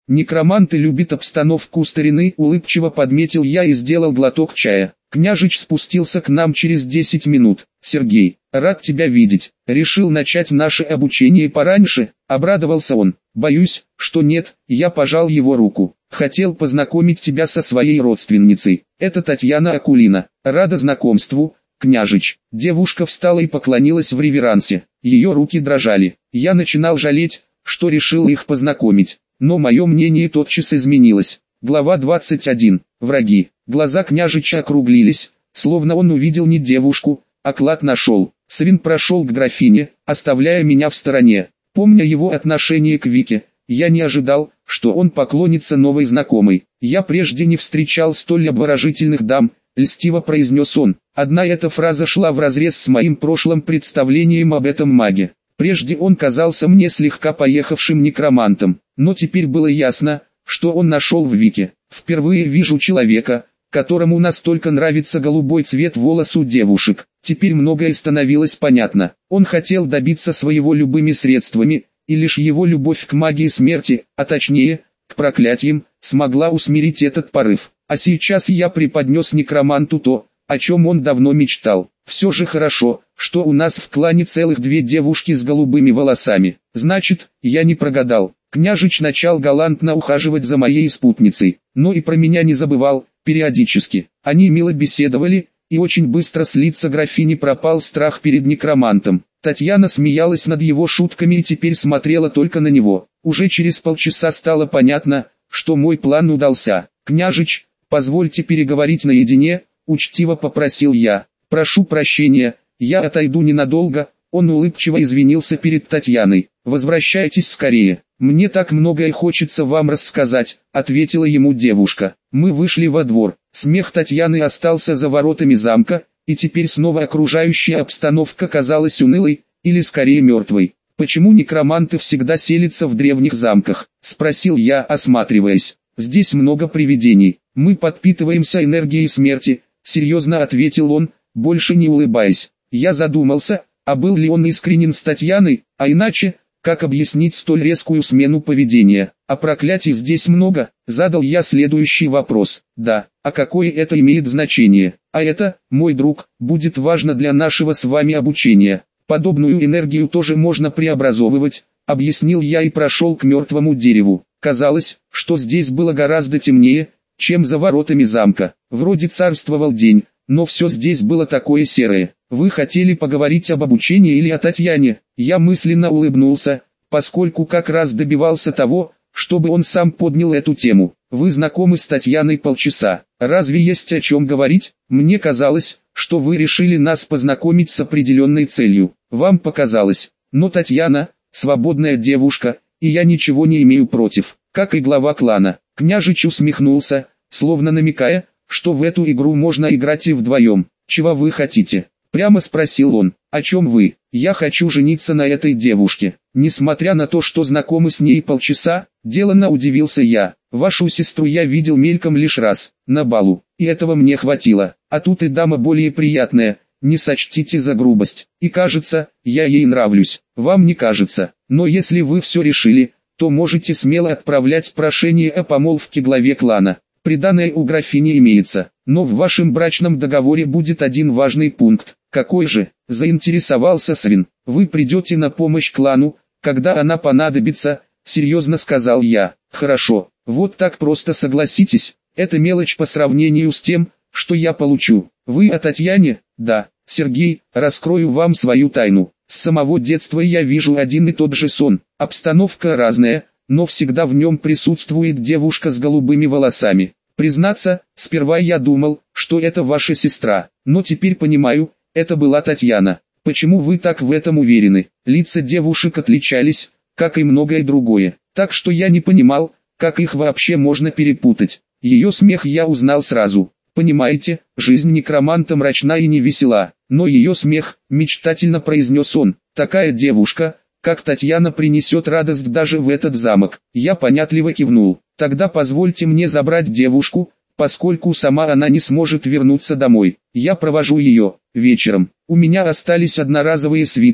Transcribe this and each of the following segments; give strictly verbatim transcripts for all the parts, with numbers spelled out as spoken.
Некроманты любят обстановку старины, улыбчиво подметил я и сделал глоток чая. Княжич спустился к нам через десять минут. Сергей, рад тебя видеть. Решил начать наше обучение пораньше, обрадовался он. Боюсь, что нет, я пожал его руку. Хотел познакомить тебя со своей родственницей. Это Татьяна Акулина. Рада знакомству, княжич. Девушка встала и поклонилась в реверансе. Ее руки дрожали. Я начинал жалеть, что решил их познакомить. Но мое мнение тотчас изменилось. Глава двадцать один. Враги. Глаза княжича округлились, словно он увидел не девушку, а клад нашел. Свин прошел к графине, оставляя меня в стороне. Помня его отношение к Вике, я не ожидал, что он поклонится новой знакомой. Я прежде не встречал столь обворожительных дам, льстиво произнес он. Одна эта фраза шла вразрез с моим прошлым представлением об этом маге. Прежде он казался мне слегка поехавшим некромантом, но теперь было ясно, что он нашел в Вике. Впервые вижу человека, которому настолько нравится голубой цвет волос у девушек. Теперь многое становилось понятно. Он хотел добиться своего любыми средствами, и лишь его любовь к магии смерти, а точнее, к проклятиям, смогла усмирить этот порыв. А сейчас я преподнес некроманту то, о чем он давно мечтал. Все же хорошо, что у нас в клане целых две девушки с голубыми волосами. Значит, я не прогадал. Княжич начал галантно ухаживать за моей спутницей, но и про меня не забывал, периодически. Они мило беседовали, и очень быстро с лица графини пропал страх перед некромантом. Татьяна смеялась над его шутками и теперь смотрела только на него. Уже через полчаса стало понятно, что мой план удался. «Княжич, позвольте переговорить наедине», — учтиво попросил я. «Прошу прощения, я отойду ненадолго». Он улыбчиво извинился перед Татьяной. «Возвращайтесь скорее. Мне так многое хочется вам рассказать», — ответила ему девушка. Мы вышли во двор. Смех Татьяны остался за воротами замка, и теперь снова окружающая обстановка казалась унылой, или скорее мертвой. «Почему некроманты всегда селятся в древних замках?» — спросил я, осматриваясь. «Здесь много привидений. Мы подпитываемся энергией смерти», — серьезно ответил он, больше не улыбаясь. Я задумался, а был ли он искренен с Татьяной, а иначе, как объяснить столь резкую смену поведения? «А проклятий здесь много?» — задал я следующий вопрос. «Да, а какое это имеет значение? А это, мой друг, будет важно для нашего с вами обучения. Подобную энергию тоже можно преобразовывать», — объяснил я и прошел к мертвому дереву. Казалось, что здесь было гораздо темнее, чем за воротами замка. Вроде царствовал день, но все здесь было такое серое. «Вы хотели поговорить об обучении или о Татьяне?» Я мысленно улыбнулся, поскольку как раз добивался того, чтобы он сам поднял эту тему. «Вы знакомы с Татьяной полчаса. Разве есть о чем говорить? Мне казалось, что вы решили нас познакомить с определенной целью. Вам показалось. Но Татьяна – свободная девушка, и я ничего не имею против, как и глава клана». Княжич усмехнулся, словно намекая, что в эту игру можно играть и вдвоем. «Чего вы хотите?» — прямо спросил он. «О чем вы?» «Я хочу жениться на этой девушке». Несмотря на то, что знакомы с ней полчаса, деланно удивился я. «Вашу сестру я видел мельком лишь раз, на балу, и этого мне хватило. А тут и дама более приятная, не сочтите за грубость. И кажется, я ей нравлюсь. Вам не кажется. Но если вы все решили, то можете смело отправлять прошение о помолвке главе клана. Приданое у графини имеется, но в вашем брачном договоре будет один важный пункт». «Какой же?» — заинтересовался Свин. «Вы придете на помощь клану, когда она понадобится», — серьезно сказал я. «Хорошо, вот так просто согласитесь, это мелочь по сравнению с тем, что я получу. Вы о Татьяне?» «Да, Сергей, раскрою вам свою тайну. С самого детства я вижу один и тот же сон. Обстановка разная, но всегда в нем присутствует девушка с голубыми волосами. Признаться, сперва я думал, что это ваша сестра, но теперь понимаю, это была Татьяна. Почему вы так в этом уверены?» Лица девушек отличались, как и многое другое, так что я не понимал, как их вообще можно перепутать. Ее смех я узнал сразу. «Понимаете, жизнь некроманта мрачна и невесела, но ее смех», — мечтательно произнес он, — «такая девушка, как Татьяна, принесет радость даже в этот замок». Я понятливо кивнул. «Тогда позвольте мне забрать девушку, поскольку сама она не сможет вернуться домой. Я провожу ее вечером. У меня остались одноразовые свитки,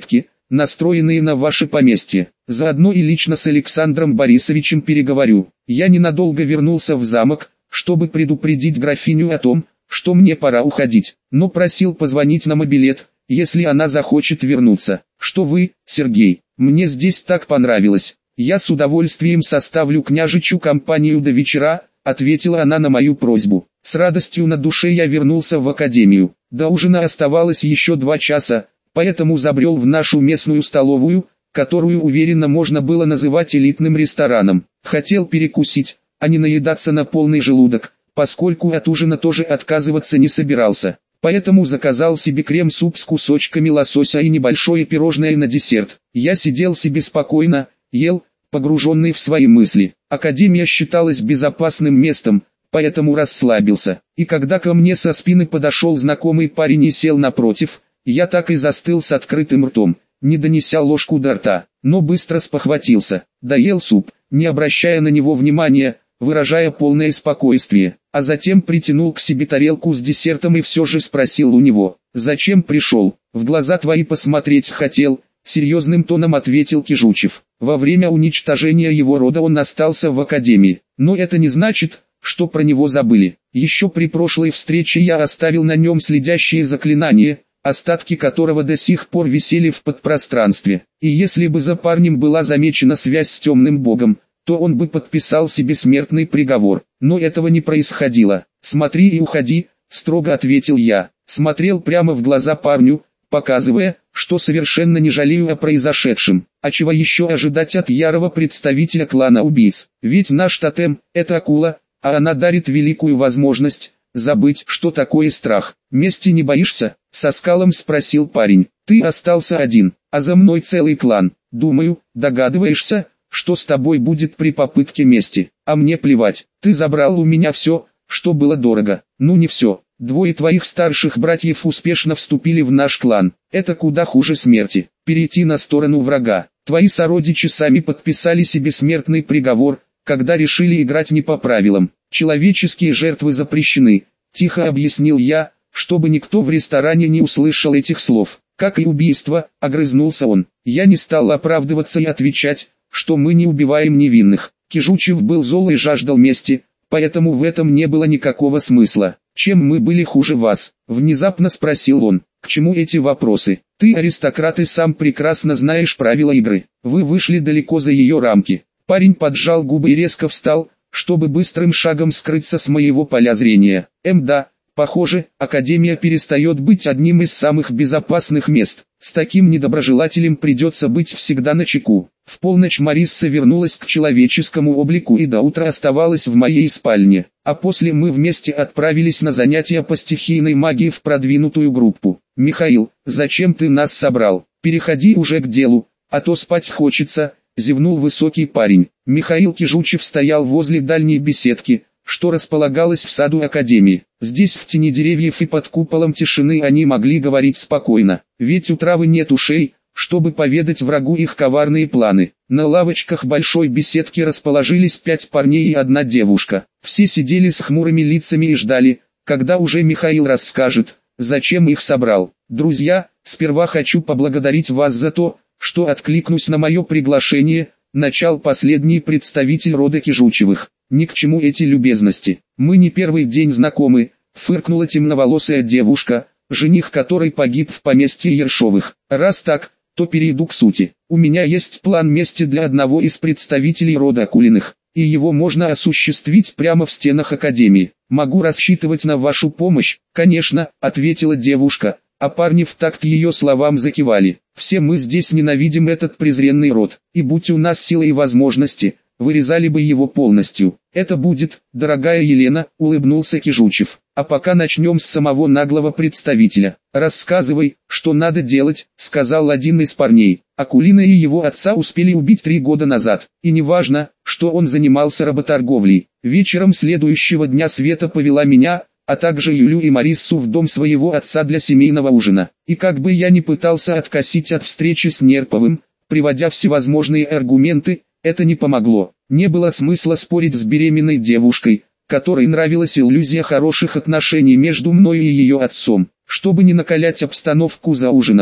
настроенные на ваше поместье. Заодно и лично с Александром Борисовичем переговорю. Я ненадолго вернулся в замок, чтобы предупредить графиню о том, что мне пора уходить, но просил позвонить на мобилет, если она захочет вернуться. Что вы, Сергей, мне здесь так понравилось. Я с удовольствием составлю княжичу компанию до вечера, ответила она на мою просьбу. С радостью на душе я вернулся в академию. До ужина оставалось еще два часа, поэтому забрел в нашу местную столовую, которую уверенно можно было называть элитным рестораном. Хотел перекусить, а не наедаться на полный желудок, поскольку от ужина тоже отказываться не собирался. Поэтому заказал себе крем-суп с кусочками лосося и небольшое пирожное на десерт. Я сидел себе спокойно, ел, погруженный в свои мысли. Академия считалась безопасным местом, поэтому расслабился. И когда ко мне со спины подошел знакомый парень и сел напротив, я так и застыл с открытым ртом, не донеся ложку до рта, но быстро спохватился. Доел суп, не обращая на него внимания, выражая полное спокойствие, а затем притянул к себе тарелку с десертом и все же спросил у него: «Зачем пришел? В глаза твои посмотреть хотел», — серьезным тоном ответил Кижучев. Во время уничтожения его рода он остался в академии, но это не значит, что про него забыли. Еще при прошлой встрече я оставил на нем следящее заклинание, остатки которого до сих пор висели в подпространстве. И если бы за парнем была замечена связь с темным богом, то он бы подписал себе смертный приговор. Но этого не происходило. «Смотри и уходи», — строго ответил я. Смотрел прямо в глаза парню, показывая, что совершенно не жалею о произошедшем. А чего еще ожидать от ярого представителя клана убийц? Ведь наш тотем — это акула, а она дарит великую возможность забыть, что такое страх. «Мести не боишься?» — со скалом спросил парень. «Ты остался один, а за мной целый клан. Думаю, догадываешься, что с тобой будет при попытке мести. А мне плевать, ты забрал у меня все, что было дорого». «Ну не все. Двое твоих старших братьев успешно вступили в наш клан. Это куда хуже смерти. Перейти на сторону врага. Твои сородичи сами подписали себе смертный приговор, когда решили играть не по правилам. Человеческие жертвы запрещены», — тихо объяснил я, чтобы никто в ресторане не услышал этих слов. «Как и убийство», — огрызнулся он. Я не стал оправдываться и отвечать, что мы не убиваем невинных. Кижучев был зол и жаждал мести, поэтому в этом не было никакого смысла. «Чем мы были хуже вас?» — внезапно спросил он. «К чему эти вопросы? Ты аристократ и сам прекрасно знаешь правила игры. Вы вышли далеко за ее рамки». Парень поджал губы и резко встал, чтобы быстрым шагом скрыться с моего поля зрения. «Эм да, похоже, Академия перестает быть одним из самых безопасных мест. С таким недоброжелателем придется быть всегда начеку». В полночь Марисса вернулась к человеческому облику и до утра оставалась в моей спальне, а после мы вместе отправились на занятия по стихийной магии в продвинутую группу. «Михаил, зачем ты нас собрал? Переходи уже к делу, а то спать хочется», — зевнул высокий парень. Михаил Кижучев стоял возле дальней беседки, что располагалось в саду Академии. Здесь в тени деревьев и под куполом тишины они могли говорить спокойно, ведь у травы нет ушей, чтобы поведать врагу их коварные планы. На лавочках большой беседки расположились пять парней и одна девушка. Все сидели с хмурыми лицами и ждали, когда уже Михаил расскажет, зачем их собрал. «Друзья, сперва хочу поблагодарить вас за то, что откликнусь на мое приглашение», — начал последний представитель рода Кижучевых. «Ни к чему эти любезности. Мы не первый день знакомы», — фыркнула темноволосая девушка, жених которой погиб в поместье Ершовых. «Раз так, то перейду к сути. У меня есть план мести для одного из представителей рода Акулиных, и его можно осуществить прямо в стенах Академии. Могу рассчитывать на вашу помощь?» «Конечно», — ответила девушка, а парни в такт ее словам закивали. «Все мы здесь ненавидим этот презренный род, и будь у нас силы и возможности, вырезали бы его полностью. Это будет, дорогая Елена», — улыбнулся Кижучев. «А пока начнем с самого наглого представителя. Рассказывай, что надо делать», — сказал один из парней. «Акулина и его отца успели убить три года назад, и неважно, что он занимался работорговлей. Вечером следующего дня Света повела меня, а также Юлю и Мариссу в дом своего отца для семейного ужина. И как бы я ни пытался откосить от встречи с Нерповым, приводя всевозможные аргументы, это не помогло. Не было смысла спорить с беременной девушкой, которой нравилась иллюзия хороших отношений между мной и ее отцом. Чтобы не накалять обстановку за ужином,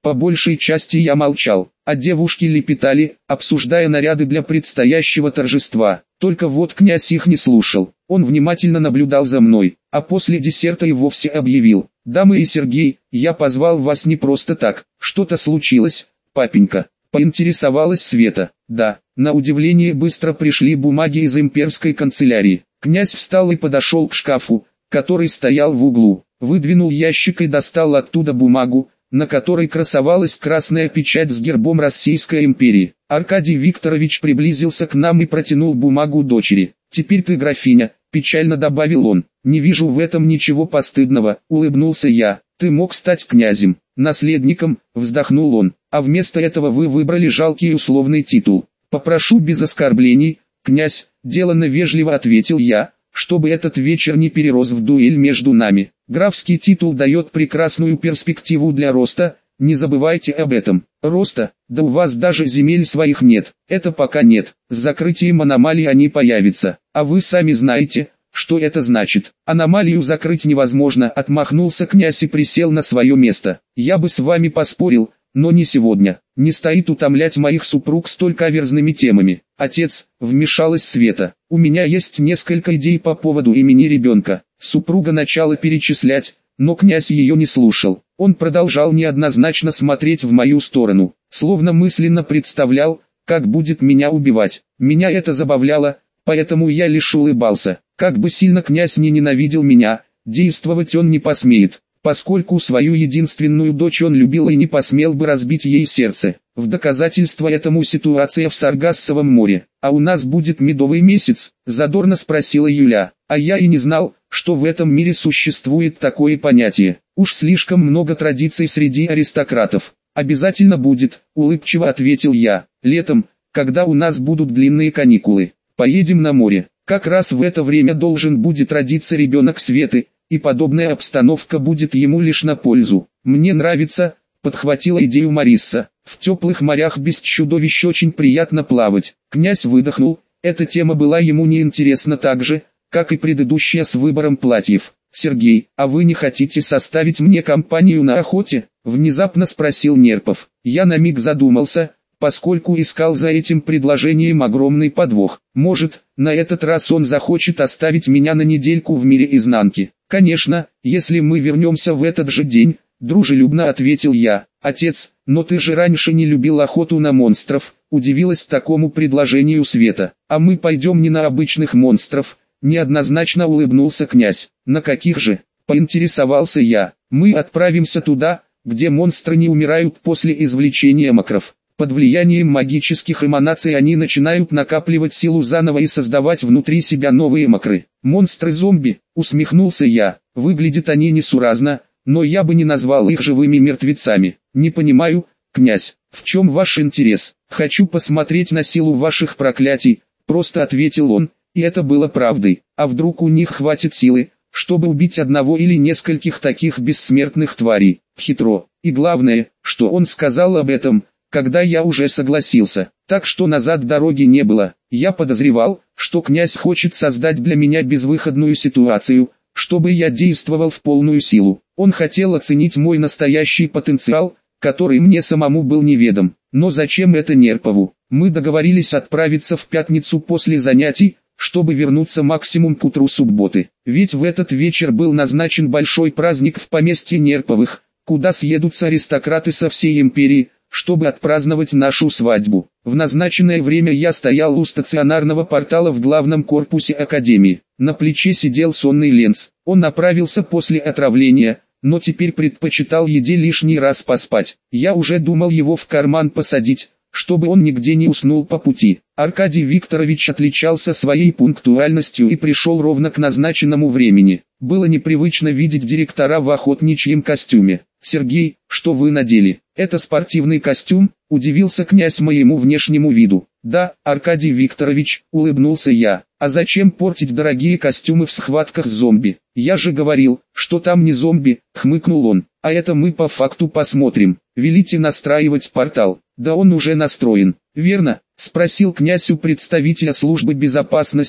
По большей части я молчал, а девушки лепетали, обсуждая наряды для предстоящего торжества. Только вот князь их не слушал. Он внимательно наблюдал за мной, а после десерта и вовсе объявил: «Дамы и Сергей, я позвал вас не просто так. Что-то случилось, папенька?» Поинтересовалась Света. «Да». На удивление быстро пришли бумаги из имперской канцелярии. Князь встал и подошел к шкафу, который стоял в углу. Выдвинул ящик и достал оттуда бумагу, на которой красовалась красная печать с гербом Российской империи. Аркадий Викторович приблизился к нам и протянул бумагу дочери. «Теперь ты графиня», – печально добавил он. «Не вижу в этом ничего постыдного», – улыбнулся я. «Ты мог стать князем, наследником», – вздохнул он. «А вместо этого вы выбрали жалкий условный титул. Попрошу без оскорблений, князь», – деланно вежливо ответил я, чтобы этот вечер не перерос в дуэль между нами. «Графский титул дает прекрасную перспективу для роста, не забывайте об этом». «Роста? Да у вас даже земель своих нет». «Это пока нет, с закрытием аномалий они появятся, а вы сами знаете, что это значит». «Аномалию закрыть невозможно», — отмахнулся князь и присел на свое место. «Я бы с вами поспорил, но не сегодня. Не стоит утомлять моих супруг столь каверзными темами». «Отец», — вмешалась Света, — «у меня есть несколько идей по поводу имени ребенка». Супруга начала перечислять, но князь ее не слушал. Он продолжал неоднозначно смотреть в мою сторону, словно мысленно представлял, как будет меня убивать. Меня это забавляло, поэтому я лишь улыбался. Как бы сильно князь не ненавидел меня, действовать он не посмеет, поскольку свою единственную дочь он любил и не посмел бы разбить ей сердце. В доказательство этому ситуация в Саргассовом море. «А у нас будет медовый месяц?» – задорно спросила Юля. «А я и не знал, что в этом мире существует такое понятие. Уж слишком много традиций среди аристократов». «Обязательно будет», – улыбчиво ответил я. «Летом, когда у нас будут длинные каникулы, поедем на море. Как раз в это время должен будет родиться ребенок Светы, и подобная обстановка будет ему лишь на пользу». «Мне нравится», – подхватила идею Марисса. «В теплых морях без чудовищ очень приятно плавать». Князь выдохнул, эта тема была ему неинтересна так же, как и предыдущая с выбором платьев. «Сергей, а вы не хотите составить мне компанию на охоте?» – внезапно спросил Нерпов. Я на миг задумался, поскольку искал за этим предложением огромный подвох. Может, на этот раз он захочет оставить меня на недельку в мире изнанки. «Конечно, если мы вернемся в этот же день», – дружелюбно ответил я. «Отец, но ты же раньше не любил охоту на монстров», – удивилась такому предложению Света. «А мы пойдем не на обычных монстров», – неоднозначно улыбнулся князь. «На каких же?» – поинтересовался я. «Мы отправимся туда, где монстры не умирают после извлечения макров. Под влиянием магических эманаций они начинают накапливать силу заново и создавать внутри себя новые макры. Монстры-зомби», – усмехнулся я. «Выглядят они несуразно, но я бы не назвал их живыми мертвецами». «Не понимаю, князь, в чем ваш интерес?» «Хочу посмотреть на силу ваших проклятий», – просто ответил он, и это было правдой. «А вдруг у них хватит силы, чтобы убить одного или нескольких таких бессмертных тварей?» Хитро. И главное, что он сказал об этом, когда я уже согласился, так что назад дороги не было. Я подозревал, что князь хочет создать для меня безвыходную ситуацию, чтобы я действовал в полную силу. Он хотел оценить мой настоящий потенциал, который мне самому был неведом. Но зачем это Нерпову? Мы договорились отправиться в пятницу после занятий, чтобы вернуться максимум к утру субботы. Ведь в этот вечер был назначен большой праздник в поместье Нерповых, куда съедутся аристократы со всей империи, чтобы отпраздновать нашу свадьбу. В назначенное время я стоял у стационарного портала в главном корпусе академии. На плече сидел сонный Ленц. Он направился после отравления, но теперь предпочитал еде лишний раз поспать. Я уже думал его в карман посадить, чтобы он нигде не уснул по пути. Аркадий Викторович отличался своей пунктуальностью и пришел ровно к назначенному времени. Было непривычно видеть директора в охотничьем костюме. «Сергей, что вы надели? Это спортивный костюм?» – удивился князь моему внешнему виду. «Да, Аркадий Викторович», – улыбнулся я. «А зачем портить дорогие костюмы в схватках с зомби? Я же говорил, что там не зомби», – хмыкнул он. «А это мы по факту посмотрим. Велите настраивать портал». «Да он уже настроен». «Верно?» – спросил князь у представителя службы безопасности,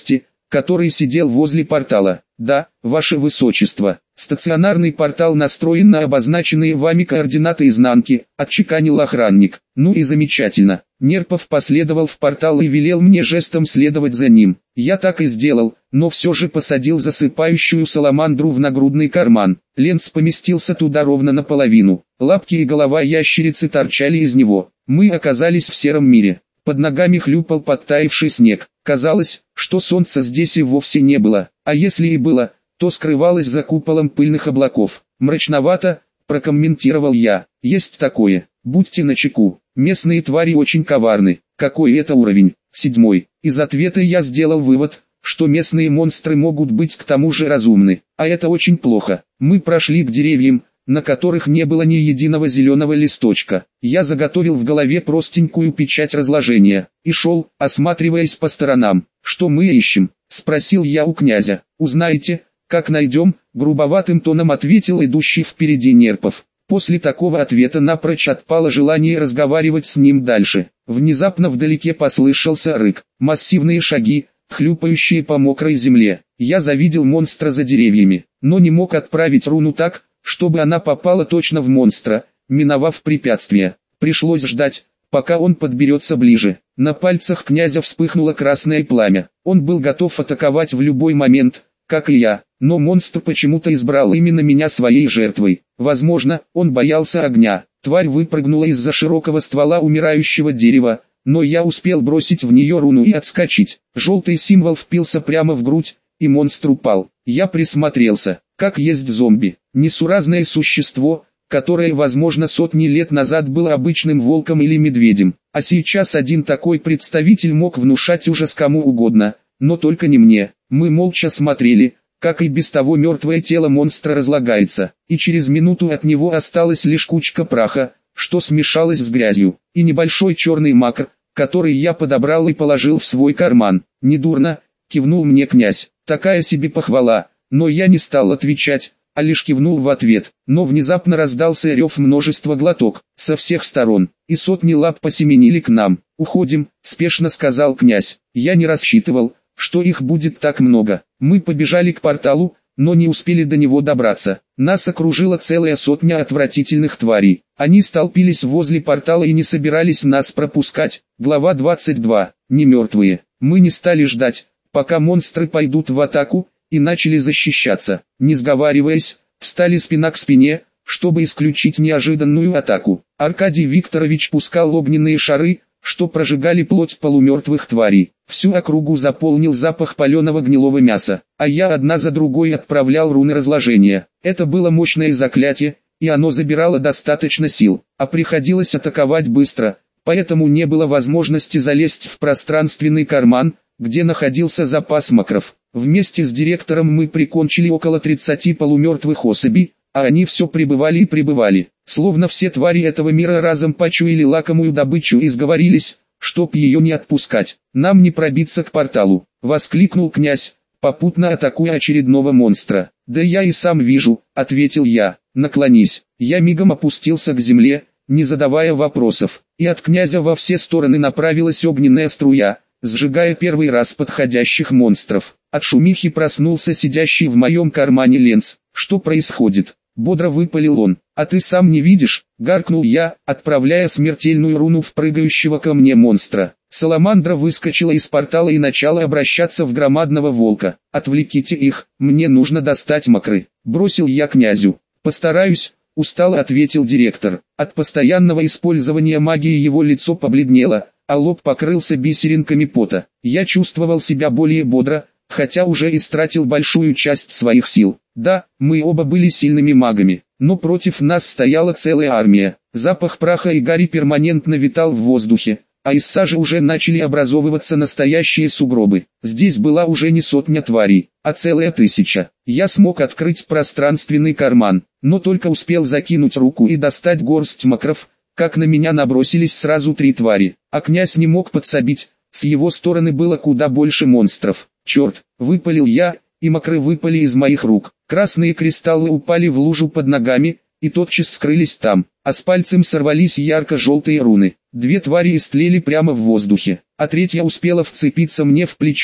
который сидел возле портала. Да, ваше высочество, стационарный портал настроен на обозначенные вами координаты изнанки, отчеканил охранник. Ну и замечательно. Нерпов последовал в портал и велел мне жестом следовать за ним. Я так и сделал, но все же посадил засыпающую саламандру в нагрудный карман. Ленц поместился туда ровно наполовину. Лапки и голова ящерицы торчали из него. Мы оказались в сером мире. Под ногами хлюпал подтаявший снег. Казалось, что солнца здесь и вовсе не было, а если и было, то скрывалось за куполом пыльных облаков. Мрачновато, прокомментировал я. Есть такое. Будьте начеку. Местные твари очень коварны. Какой это уровень? Седьмой. Из ответа я сделал вывод, что местные монстры могут быть к тому же разумны. А это очень плохо. Мы прошли к деревьям, на которых не было ни единого зеленого листочка. Я заготовил в голове простенькую печать разложения, и шел, осматриваясь по сторонам. «Что мы ищем?» – спросил я у князя. «Узнаете, как найдем?» – грубоватым тоном ответил идущий впереди Нерпов. После такого ответа напрочь отпало желание разговаривать с ним дальше. Внезапно вдалеке послышался рык, массивные шаги, хлюпающие по мокрой земле. Я завидел монстра за деревьями, но не мог отправить руну так, чтобы она попала точно в монстра, миновав препятствие. Пришлось ждать, пока он подберется ближе. На пальцах князя вспыхнуло красное пламя. Он был готов атаковать в любой момент, как и я, но монстр почему-то избрал именно меня своей жертвой. Возможно, он боялся огня. Тварь выпрыгнула из-за широкого ствола умирающего дерева, но я успел бросить в нее руну и отскочить. Желтый символ впился прямо в грудь, и монстр упал. Я присмотрелся. Как есть зомби, несуразное существо, которое, возможно, сотни лет назад было обычным волком или медведем, а сейчас один такой представитель мог внушать ужас кому угодно, но только не мне. Мы молча смотрели, как и без того мертвое тело монстра разлагается, и через минуту от него осталась лишь кучка праха, что смешалась с грязью, и небольшой черный макр, который я подобрал и положил в свой карман. «Недурно», — кивнул мне князь, — «такая себе похвала». Но я не стал отвечать, а лишь кивнул в ответ. Но внезапно раздался рев множества глоток, со всех сторон, и сотни лап посеменили к нам. «Уходим», — спешно сказал князь. Я не рассчитывал, что их будет так много. Мы побежали к порталу, но не успели до него добраться. Нас окружила целая сотня отвратительных тварей. Они столпились возле портала и не собирались нас пропускать. Глава двадцать два. Не мертвые. Мы не стали ждать, пока монстры пойдут в атаку, и начали защищаться. Не сговариваясь, встали спина к спине, чтобы исключить неожиданную атаку. Аркадий Викторович пускал огненные шары, что прожигали плоть полумертвых тварей. Всю округу заполнил запах паленого гнилого мяса, а я одна за другой отправлял руны разложения. Это было мощное заклятие, и оно забирало достаточно сил, а приходилось атаковать быстро, поэтому не было возможности залезть в пространственный карман, где находился запас макров. Вместе с директором мы прикончили около тридцати полумертвых особей, а они все прибывали и прибывали. Словно все твари этого мира разом почуяли лакомую добычу и сговорились, чтоб ее не отпускать. «Нам не пробиться к порталу», — воскликнул князь, попутно атакуя очередного монстра. «Да я и сам вижу», — ответил я. «Наклонись». Я мигом опустился к земле, не задавая вопросов, и от князя во все стороны направилась огненная струя, сжигая первый раз подходящих монстров. От шумихи проснулся сидящий в моем кармане Ленц. «Что происходит?» — бодро выпалил он. «А ты сам не видишь?» — гаркнул я, отправляя смертельную руну в прыгающего ко мне монстра. Саламандра выскочила из портала и начала обращаться в громадного волка. «Отвлеките их, мне нужно достать макры», — бросил я князю. «Постараюсь», — устало ответил директор. От постоянного использования магии его лицо побледнело, а лоб покрылся бисеринками пота. Я чувствовал себя более бодро, хотя уже истратил большую часть своих сил. Да, мы оба были сильными магами, но против нас стояла целая армия. Запах праха и гари перманентно витал в воздухе, а из сажи уже начали образовываться настоящие сугробы. Здесь была уже не сотня тварей, а целая тысяча. Я смог открыть пространственный карман, но только успел закинуть руку и достать горсть макров, как на меня набросились сразу три твари, а князь не мог подсобить, с его стороны было куда больше монстров. «Черт!» — выпалил я, и макры выпали из моих рук. Красные кристаллы упали в лужу под ногами, и тотчас скрылись там, а с пальцем сорвались ярко-желтые руны. Две твари истлели прямо в воздухе, а третья успела вцепиться мне в плечо,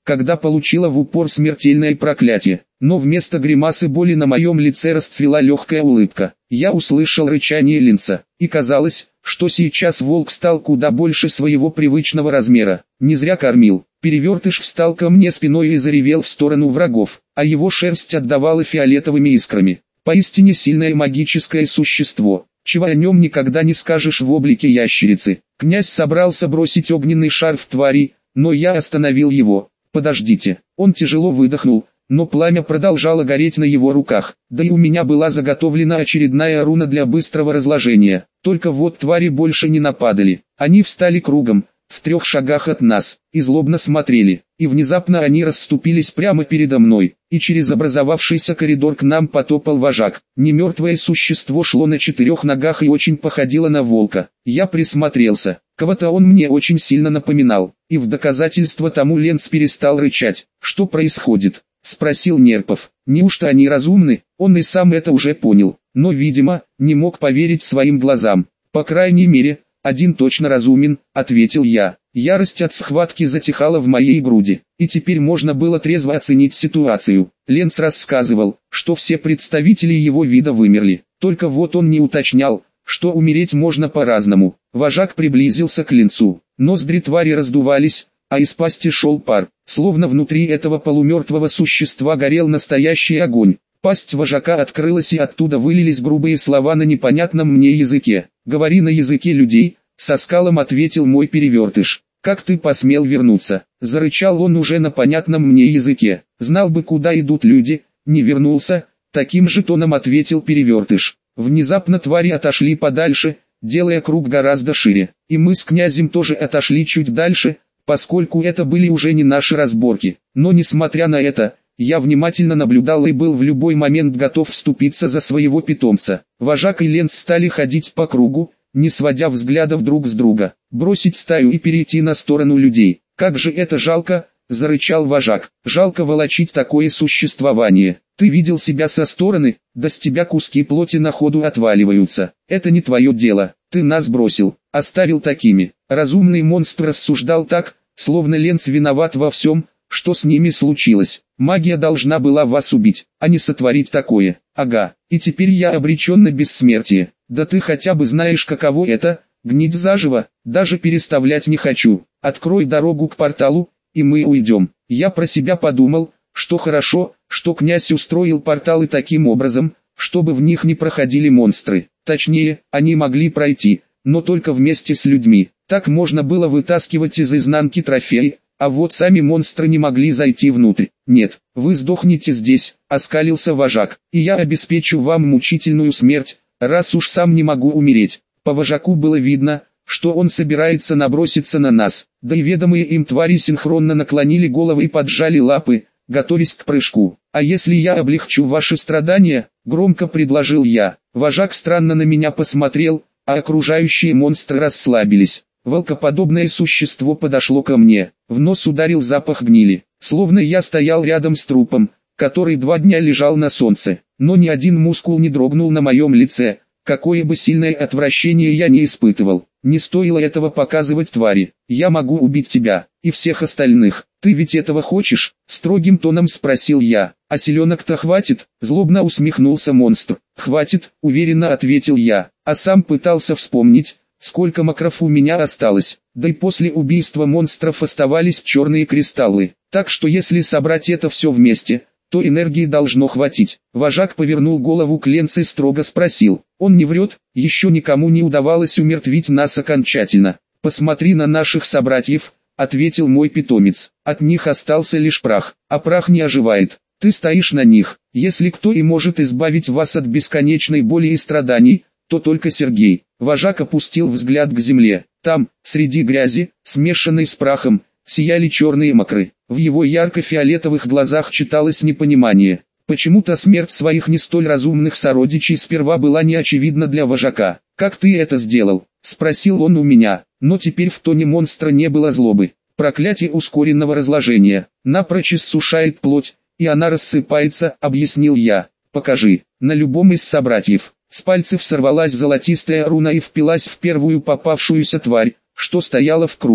когда получила в упор смертельное проклятие. Но вместо гримасы боли на моем лице расцвела легкая улыбка. Я услышал рычание Ленца, и казалось, что сейчас волк стал куда больше своего привычного размера. Не зря кормил. Перевертыш встал ко мне спиной и заревел в сторону врагов, а его шерсть отдавала фиолетовыми искрами. Поистине сильное магическое существо, чего о нем никогда не скажешь в облике ящерицы. Князь собрался бросить огненный шар в твари, но я остановил его. «Подождите». Он тяжело выдохнул, но пламя продолжало гореть на его руках, да и у меня была заготовлена очередная руна для быстрого разложения. Только вот твари больше не нападали. Они встали кругом, в трех шагах от нас, и злобно смотрели, и внезапно они расступились прямо передо мной, и через образовавшийся коридор к нам потопал вожак. Немертвое существо шло на четырех ногах и очень походило на волка. Я присмотрелся, кого-то он мне очень сильно напоминал, и в доказательство тому Ленц перестал рычать. «Что происходит?» — спросил Нерпов. «Неужто они разумны?» Он и сам это уже понял, но, видимо, не мог поверить своим глазам. «По крайней мере, один точно разумен», — ответил я. Ярость от схватки затихала в моей груди, и теперь можно было трезво оценить ситуацию. Ленц рассказывал, что все представители его вида вымерли, только вот он не уточнял, что умереть можно по-разному. Вожак приблизился к Ленцу, ноздри твари раздувались, а из пасти шел пар, словно внутри этого полумертвого существа горел настоящий огонь. Пасть вожака открылась и оттуда вылились грубые слова на непонятном мне языке. «Говори на языке людей», — со скалом ответил мой перевертыш. «Как ты посмел вернуться?» — зарычал он уже на понятном мне языке. «Знал бы, куда идут люди, не вернулся», — таким же тоном ответил перевертыш. Внезапно твари отошли подальше, делая круг гораздо шире, и мы с князем тоже отошли чуть дальше, поскольку это были уже не наши разборки. Но несмотря на это, я внимательно наблюдал и был в любой момент готов вступиться за своего питомца. Вожак и Ленц стали ходить по кругу, не сводя взглядов друг с друга, бросить стаю и перейти на сторону людей. «Как же это жалко!» — зарычал вожак. «Жалко волочить такое существование. Ты видел себя со стороны, да с тебя куски плоти на ходу отваливаются. Это не твое дело, ты нас бросил, оставил такими». Разумный монстр рассуждал так, словно Ленц виноват во всем, что с ними случилось. «Магия должна была вас убить, а не сотворить такое. Ага, и теперь я обречен на бессмертие. Да ты хотя бы знаешь, каково это, гнить заживо, даже переставлять не хочу. Открой дорогу к порталу, и мы уйдем». Я про себя подумал, что хорошо, что князь устроил порталы таким образом, чтобы в них не проходили монстры. Точнее, они могли пройти, но только вместе с людьми. Так можно было вытаскивать из изнанки трофеи, а вот сами монстры не могли зайти внутрь. «Нет, вы сдохнете здесь», — оскалился вожак, — «и я обеспечу вам мучительную смерть, раз уж сам не могу умереть». По вожаку было видно, что он собирается наброситься на нас, да и ведомые им твари синхронно наклонили головы и поджали лапы, готовясь к прыжку. «А если я облегчу ваши страдания?» — громко предложил я. Вожак странно на меня посмотрел, а окружающие монстры расслабились. Волкоподобное существо подошло ко мне, в нос ударил запах гнили, словно я стоял рядом с трупом, который два дня лежал на солнце, но ни один мускул не дрогнул на моем лице, какое бы сильное отвращение я не испытывал. Не стоило этого показывать твари. «Я могу убить тебя, и всех остальных, ты ведь этого хочешь?» — строгим тоном спросил я. «А селенок-то хватит?» — злобно усмехнулся монстр. «Хватит», — уверенно ответил я, а сам пытался вспомнить, сколько макров у меня осталось, да и после убийства монстров оставались черные кристаллы, так что если собрать это все вместе, то энергии должно хватить. Вожак повернул голову к Ленцу и строго спросил. «Он не врет, еще никому не удавалось умертвить нас окончательно. Посмотри на наших собратьев», — ответил мой питомец. «От них остался лишь прах, а прах не оживает. Ты стоишь на них. Если кто и может избавить вас от бесконечной боли и страданий, то только Сергей». Вожак опустил взгляд к земле. Там, среди грязи, смешанной с прахом, сияли черные мокры. В его ярко-фиолетовых глазах читалось непонимание. Почему-то смерть своих не столь разумных сородичей сперва была неочевидна для вожака. «Как ты это сделал?» — спросил он у меня, но теперь в тоне монстра не было злобы. «Проклятие ускоренного разложения. Напрочь иссушает плоть, и она рассыпается», — объяснил я. «Покажи». На любом из собратьев. С пальцев сорвалась золотистая руна и впилась в первую попавшуюся тварь, что стояла в круге.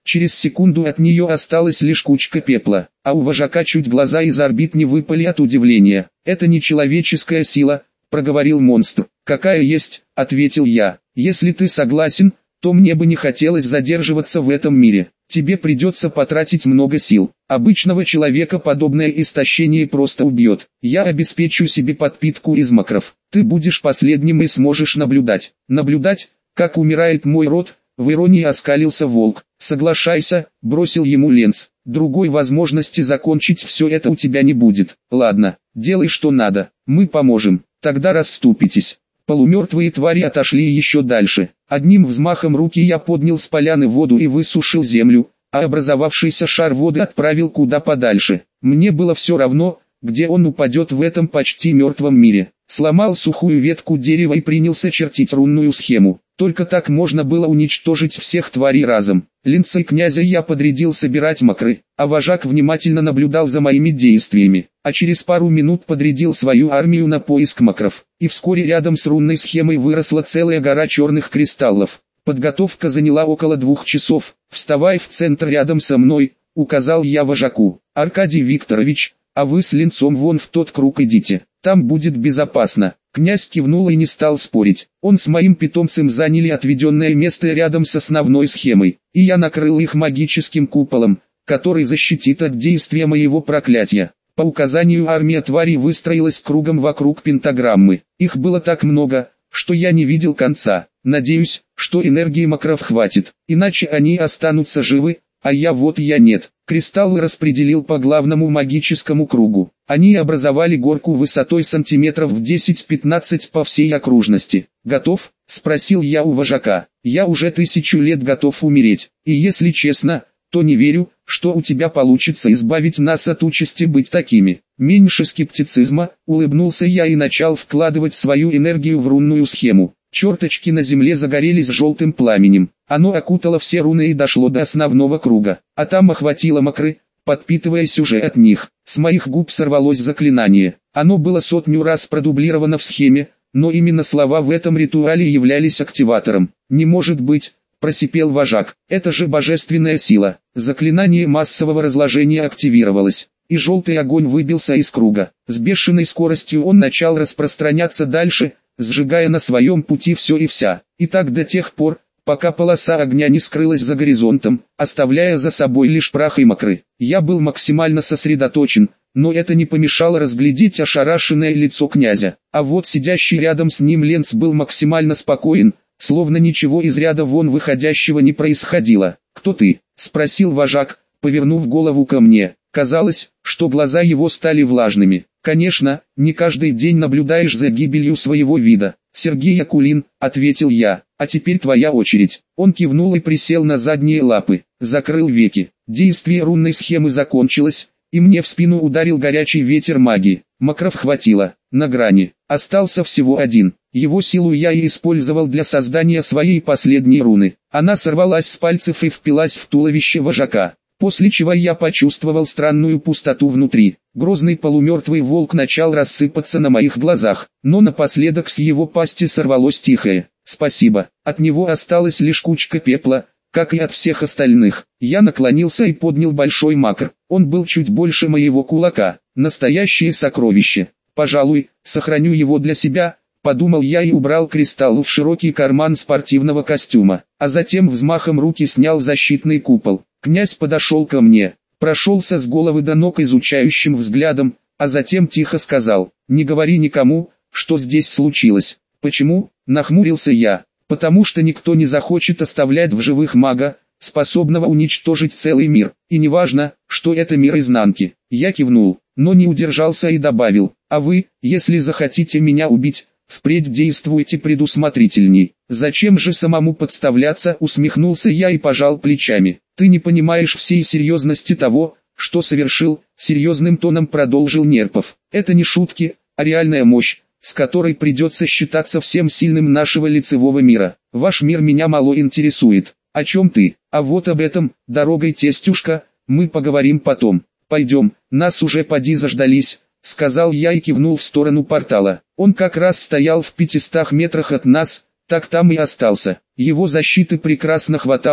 Через секунду от нее осталась лишь кучка пепла, а у вожака чуть глаза из орбит не выпали от удивления. «Это не человеческая сила», — проговорил монстр. «Какая есть», — ответил я. «Если ты согласен, то мне бы не хотелось задерживаться в этом мире. Тебе придется потратить много сил. Обычного человека подобное истощение просто убьет. Я обеспечу себе подпитку из макров. Ты будешь последним и сможешь наблюдать. Наблюдать, как умирает мой род?» В иронии оскалился волк. «Соглашайся», — бросил ему Ленц. «Другой возможности закончить все это у тебя не будет. Ладно, делай что надо, мы поможем. Тогда расступитесь». Полумертвые твари отошли еще дальше. Одним взмахом руки я поднял с поляны воду и высушил землю, а образовавшийся шар воды отправил куда подальше. Мне было все равно, где он упадет в этом почти мертвом мире. Сломал сухую ветку дерева и принялся чертить рунную схему. Только так можно было уничтожить всех тварей разом. Ленца и князя я подрядил собирать макры, а вожак внимательно наблюдал за моими действиями, а через пару минут подрядил свою армию на поиск макров. И вскоре рядом с рунной схемой выросла целая гора черных кристаллов. Подготовка заняла около двух часов. «Вставай в центр рядом со мной», — указал я вожаку. «Аркадий Викторович, а вы с Ленцом вон в тот круг идите, там будет безопасно». Князь кивнул и не стал спорить. Он с моим питомцем заняли отведенное место рядом с основной схемой, и я накрыл их магическим куполом, который защитит от действия моего проклятия. По указанию армия тварей выстроилась кругом вокруг пентаграммы. Их было так много, что я не видел конца. Надеюсь, что энергии макров хватит, иначе они останутся живы, а я вот я нет. Кристаллы распределил по главному магическому кругу. Они образовали горку высотой сантиметров в десять-пятнадцать по всей окружности. «Готов?» — спросил я у вожака. «Я уже тысячу лет готов умереть, и если честно, то не верю, что у тебя получится избавить нас от участи быть такими». Меньше скептицизма, улыбнулся я и начал вкладывать свою энергию в рунную схему. Черточки на земле загорелись желтым пламенем. Оно окутало все руны и дошло до основного круга, а там охватило макры, подпитываясь уже от них. С моих губ сорвалось заклинание. Оно было сотню раз продублировано в схеме, но именно слова в этом ритуале являлись активатором. «Не может быть», — просипел вожак, — «это же божественная сила». Заклинание массового разложения активировалось, и желтый огонь выбился из круга. С бешеной скоростью он начал распространяться дальше, сжигая на своем пути все и вся. И так до тех пор, пока полоса огня не скрылась за горизонтом, оставляя за собой лишь прах и макры. Я был максимально сосредоточен, но это не помешало разглядеть ошарашенное лицо князя. А вот сидящий рядом с ним Ленц был максимально спокоен, словно ничего из ряда вон выходящего не происходило. «Кто ты?» — спросил вожак, повернув голову ко мне. Казалось, что глаза его стали влажными. «Конечно, не каждый день наблюдаешь за гибелью своего вида». «Сергей Акулин», — ответил я, — «а теперь твоя очередь». Он кивнул и присел на задние лапы, закрыл веки. Действие рунной схемы закончилось, и мне в спину ударил горячий ветер магии. Макров хватило, на грани. Остался всего один. Его силу я и использовал для создания своей последней руны. Она сорвалась с пальцев и впилась в туловище вожака. После чего я почувствовал странную пустоту внутри. Грозный полумертвый волк начал рассыпаться на моих глазах, но напоследок с его пасти сорвалось тихое «спасибо». От него осталась лишь кучка пепла, как и от всех остальных. Я наклонился и поднял большой макр. Он был чуть больше моего кулака. Настоящее сокровище. Пожалуй, сохраню его для себя, подумал я и убрал кристалл в широкий карман спортивного костюма, а затем взмахом руки снял защитный купол. Князь подошел ко мне, прошелся с головы до ног изучающим взглядом, а затем тихо сказал: «Не говори никому, что здесь случилось». «Почему?» — нахмурился я. «Потому что никто не захочет оставлять в живых мага, способного уничтожить целый мир, и неважно, что это мир изнанки». Я кивнул, но не удержался и добавил: «А вы, если захотите меня убить, впредь действуйте предусмотрительней». «Зачем же самому подставляться?» — усмехнулся я и пожал плечами. «Ты не понимаешь всей серьезности того, что совершил», — серьезным тоном продолжил Нерпов. «Это не шутки, а реальная мощь, с которой придется считаться всем сильным нашего лицевого мира. Ваш мир меня мало интересует. О чем ты? А вот об этом, дорогой, тестюшка, мы поговорим потом. Пойдем, нас уже поди заждались», — сказал я и кивнул в сторону портала. Он как раз стоял в пятистах метрах от нас, так там и остался. Его защиты прекрасно хватало,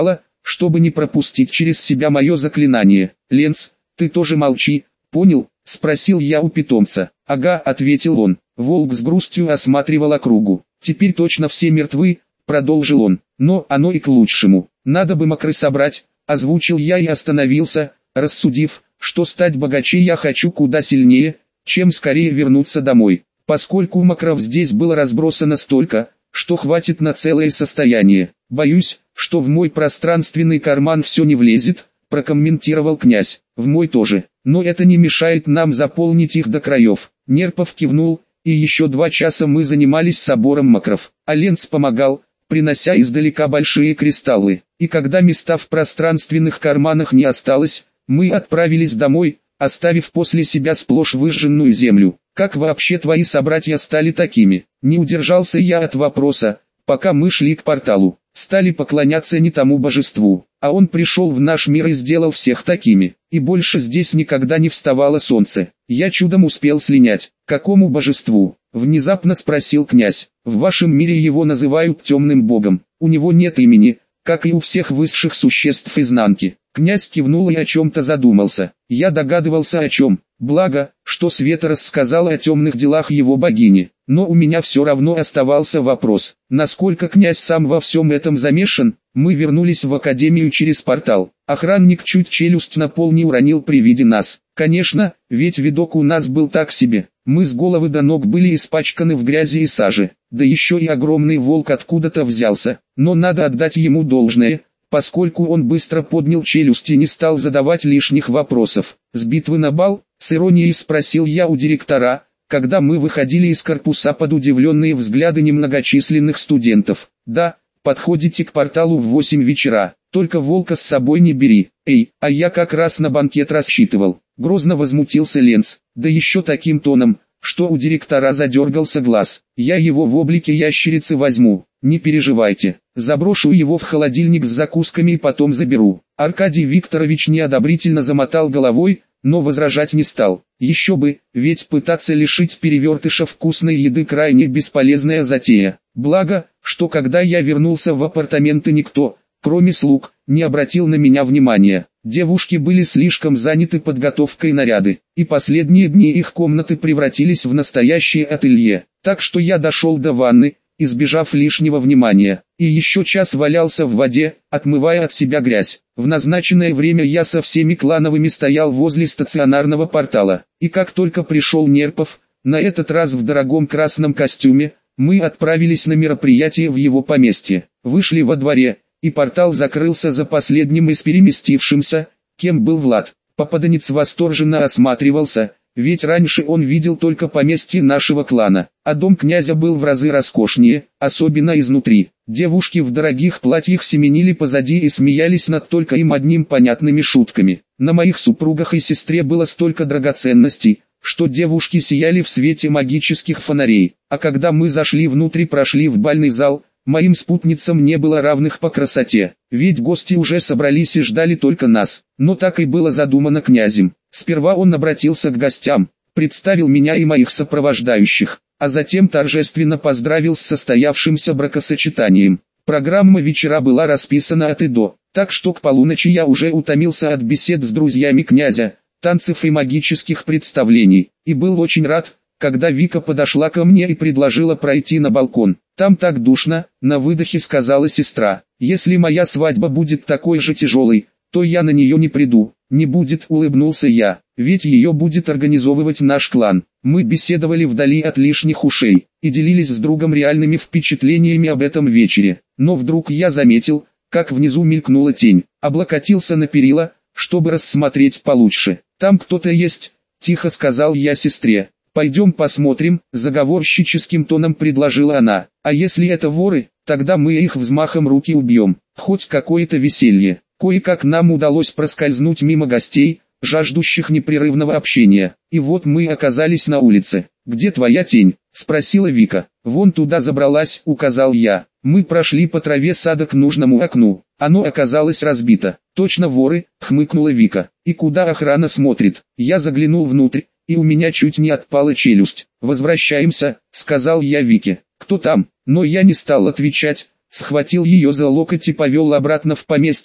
чтобы не пропустить через себя мое заклинание. Ленц, ты тоже молчи, понял? Спросил я у питомца. Ага, ответил он. Волк с грустью осматривал округу. Теперь точно все мертвы, продолжил он. Но оно и к лучшему. Надо бы мокры собрать, озвучил я и остановился, рассудив, что стать богаче я хочу куда сильнее, чем скорее вернуться домой. Поскольку мокров здесь было разбросано столько, что хватит на целое состояние. Боюсь, что в мой пространственный карман все не влезет, прокомментировал князь. В мой тоже, но это не мешает нам заполнить их до краев. Нерпов кивнул, и еще два часа мы занимались собором мокров. А Ленц помогал, принося издалека большие кристаллы. И когда места в пространственных карманах не осталось, мы отправились домой, оставив после себя сплошь выжженную землю. Как вообще твои собратья стали такими? Не удержался я от вопроса, пока мы шли к порталу. Стали поклоняться не тому божеству, а он пришел в наш мир и сделал всех такими. И больше здесь никогда не вставало солнце. Я чудом успел слинять. Какому божеству? Внезапно спросил князь. В вашем мире его называют темным богом. У него нет имени, как и у всех высших существ изнанки. Князь кивнул и о чем-то задумался. Я догадывался о чем. Благо, что Света рассказала о темных делах его богини. Но у меня все равно оставался вопрос, насколько князь сам во всем этом замешан. Мы вернулись в академию через портал. Охранник чуть челюсть на пол не уронил при виде нас. Конечно, ведь видок у нас был так себе. Мы с головы до ног были испачканы в грязи и саже. Да еще и огромный волк откуда-то взялся. Но надо отдать ему должное, поскольку он быстро поднял челюсть и не стал задавать лишних вопросов. «С битвы на бал?» — с иронией спросил я у директора, когда мы выходили из корпуса под удивленные взгляды немногочисленных студентов. «Да, подходите к порталу в восемь вечера, только волка с собой не бери». «Эй, а я как раз на банкет рассчитывал», — грозно возмутился Ленц, да еще таким тоном, что у директора задергался глаз. «Я его в облике ящерицы возьму, не переживайте, заброшу его в холодильник с закусками и потом заберу». Аркадий Викторович неодобрительно замотал головой, но возражать не стал. Еще бы, ведь пытаться лишить перевертыша вкусной еды крайне бесполезная затея. Благо, что когда я вернулся в апартаменты никто, кроме слуг, не обратил на меня внимания. Девушки были слишком заняты подготовкой наряды, и последние дни их комнаты превратились в настоящее ателье. Так что я дошел до ванны, избежав лишнего внимания, и еще час валялся в воде, отмывая от себя грязь. В назначенное время я со всеми клановыми стоял возле стационарного портала, и как только пришел Нерпов, на этот раз в дорогом красном костюме, мы отправились на мероприятие в его поместье. Вышли во дворе, и портал закрылся за последним из переместившимся, кем был Влад. Попаданец восторженно осматривался, ведь раньше он видел только поместье нашего клана, а дом князя был в разы роскошнее, особенно изнутри. Девушки в дорогих платьях семенили позади и смеялись над только им одним понятными шутками. На моих супругах и сестре было столько драгоценностей, что девушки сияли в свете магических фонарей. А когда мы зашли внутрь и прошли в бальный зал, моим спутницам не было равных по красоте, ведь гости уже собрались и ждали только нас. Но так и было задумано князем. Сперва он обратился к гостям, представил меня и моих сопровождающих, а затем торжественно поздравил с состоявшимся бракосочетанием. Программа вечера была расписана от и до, так что к полуночи я уже утомился от бесед с друзьями князя, танцев и магических представлений, и был очень рад, когда Вика подошла ко мне и предложила пройти на балкон. «Там так душно», — на выдохе сказала сестра. «Если моя свадьба будет такой же тяжелой, то я на нее не приду». «Не будет», — улыбнулся я, — «ведь ее будет организовывать наш клан». Мы беседовали вдали от лишних ушей, и делились с другом реальными впечатлениями об этом вечере. Но вдруг я заметил, как внизу мелькнула тень, облокотился на перила, чтобы рассмотреть получше. «Там кто-то есть», — тихо сказал я сестре. «Пойдем посмотрим», — заговорщическим тоном предложила она. «А если это воры, тогда мы их взмахом руки убьем». Хоть какое-то веселье. Кое-как нам удалось проскользнуть мимо гостей, жаждущих непрерывного общения. И вот мы оказались на улице. «Где твоя тень?» — спросила Вика. «Вон туда забралась», — указал я. Мы прошли по траве сада к нужному окну. Оно оказалось разбито. «Точно воры», — хмыкнула Вика. «И куда охрана смотрит?» Я заглянул внутрь, и у меня чуть не отпала челюсть. «Возвращаемся», — сказал я Вике. «Кто там?» Но я не стал отвечать, схватил ее за локоть и повел обратно в поместье,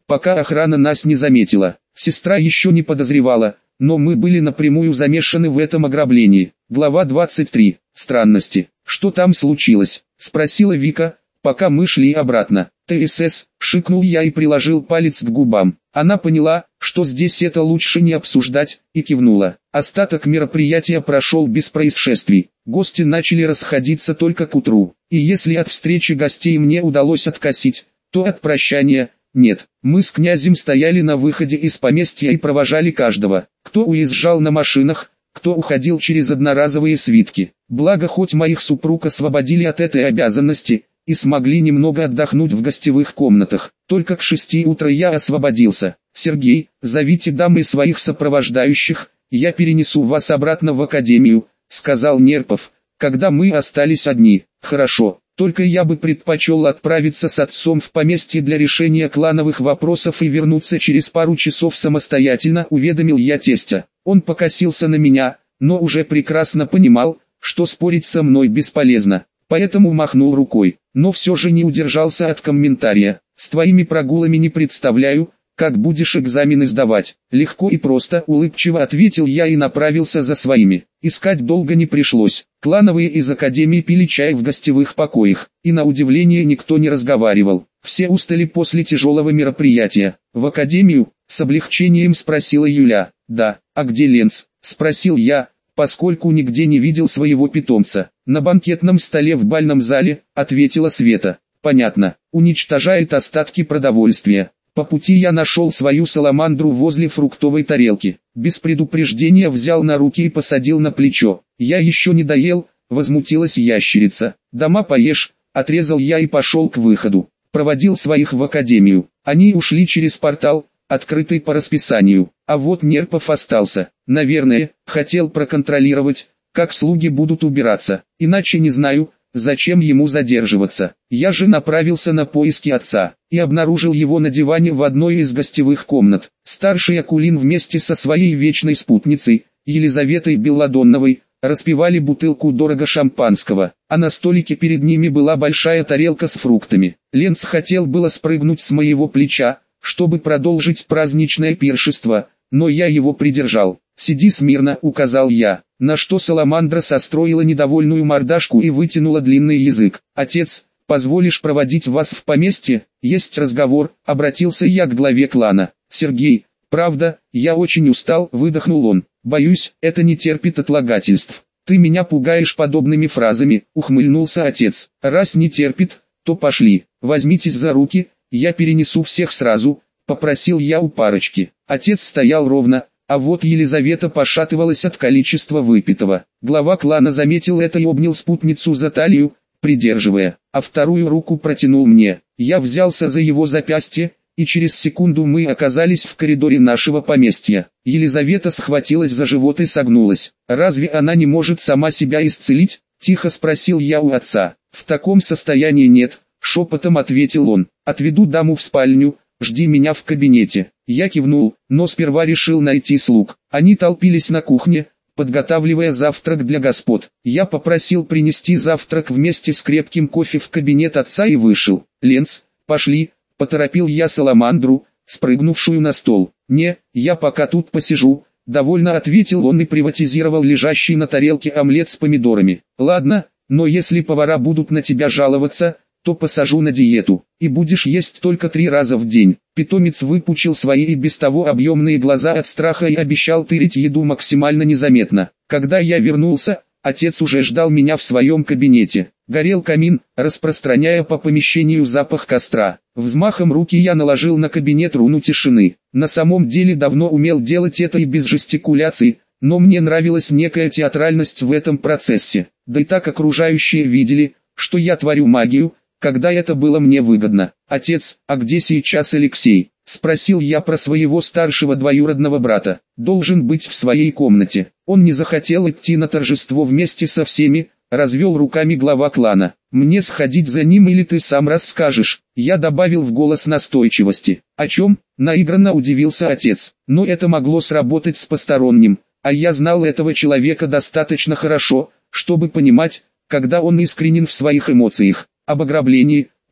пока охрана нас не заметила. Сестра еще не подозревала, но мы были напрямую замешаны в этом ограблении. Глава двадцать три. Странности. Что там случилось? Спросила Вика, пока мы шли обратно. ТСС, шикнул я и приложил палец к губам. Она поняла, что здесь это лучше не обсуждать, и кивнула. Остаток мероприятия прошел без происшествий. Гости начали расходиться только к утру. И если от встречи гостей мне удалось откосить, то от прощания – нет. Мы с князем стояли на выходе из поместья и провожали каждого, кто уезжал на машинах, кто уходил через одноразовые свитки. Благо хоть моих супруг освободили от этой обязанности и смогли немного отдохнуть в гостевых комнатах. Только к шести утра я освободился. «Сергей, зовите дамы своих сопровождающих, я перенесу вас обратно в академию», — сказал Нерпов, когда мы остались одни. «Хорошо, только я бы предпочел отправиться с отцом в поместье для решения клановых вопросов и вернуться через пару часов самостоятельно», — уведомил я тестя. Он покосился на меня, но уже прекрасно понимал, что спорить со мной бесполезно, поэтому махнул рукой, но все же не удержался от комментария. «С твоими прогулами не представляю, как будешь экзамены сдавать». «Легко и просто», — улыбчиво ответил я и направился за своими. Искать долго не пришлось. Клановые из академии пили чай в гостевых покоях, и на удивление никто не разговаривал. Все устали после тяжелого мероприятия. «В академию?» — с облегчением спросила Юля. «Да, а где Ленц?» — спросил я, поскольку нигде не видел своего питомца. «На банкетном столе в бальном зале», — ответила Света. «Понятно, уничтожает остатки продовольствия». По пути я нашел свою саламандру возле фруктовой тарелки. Без предупреждения взял на руки и посадил на плечо. «Я еще не доел», — возмутилась ящерица. «Дома поешь», — отрезал я и пошел к выходу. Проводил своих в академию. Они ушли через портал, открытый по расписанию. А вот Нерпов остался. Наверное, хотел проконтролировать, как слуги будут убираться. Иначе не знаю, зачем ему задерживаться. Я же направился на поиски отца, и обнаружил его на диване в одной из гостевых комнат. Старший Акулин вместе со своей вечной спутницей, Елизаветой Белладонновой, распивали бутылку дорого шампанского, а на столике перед ними была большая тарелка с фруктами. Ленц хотел было спрыгнуть с моего плеча, чтобы продолжить праздничное пиршество, но я его придержал. «Сиди смирно», — указал я, на что саламандра состроила недовольную мордашку и вытянула длинный язык. «Отец, позволишь проводить вас в поместье? Есть разговор», — обратился я к главе клана. «Сергей, правда, я очень устал», — выдохнул он. «Боюсь, это не терпит отлагательств». «Ты меня пугаешь подобными фразами», — ухмыльнулся отец. «Раз не терпит, то пошли, возьмитесь за руки, я перенесу всех сразу», — попросил я у парочки. Отец стоял ровно, а вот Елизавета пошатывалась от количества выпитого. Глава клана заметил это и обнял спутницу за талию, придерживая, а вторую руку протянул мне. Я взялся за его запястье, и через секунду мы оказались в коридоре нашего поместья. Елизавета схватилась за живот и согнулась. «Разве она не может сама себя исцелить?» — тихо спросил я у отца. «В таком состоянии нет», — шепотом ответил он. «Отведу даму в спальню, жди меня в кабинете». Я кивнул, но сперва решил найти слуг. Они толпились на кухне, подготавливая завтрак для господ. Я попросил принести завтрак вместе с крепким кофе в кабинет отца и вышел. «Ленц, пошли», — поторопил я саламандру, спрыгнувшую на стол. «Не, я пока тут посижу», — довольно ответил он и приватизировал лежащий на тарелке омлет с помидорами. «Ладно, но если повара будут на тебя жаловаться, то посажу на диету, и будешь есть только три раза в день». Питомец выпучил свои и без того объемные глаза от страха и обещал тырить еду максимально незаметно. Когда я вернулся, отец уже ждал меня в своем кабинете. Горел камин, распространяя по помещению запах костра. Взмахом руки я наложил на кабинет руну тишины. На самом деле давно умел делать это и без жестикуляций, но мне нравилась некая театральность в этом процессе. Да и так окружающие видели, что я творю магию, когда это было мне выгодно. «Отец, а где сейчас Алексей?» — спросил я про своего старшего двоюродного брата. «Должен быть в своей комнате. Он не захотел идти на торжество вместе со всеми», — развел руками глава клана. «Мне сходить за ним или ты сам расскажешь?» Я добавил в голос настойчивости. «О чем?» — наигранно удивился отец. «Но это могло сработать с посторонним, а я знал этого человека достаточно хорошо, чтобы понимать, когда он искренен в своих эмоциях. Об ограблении»,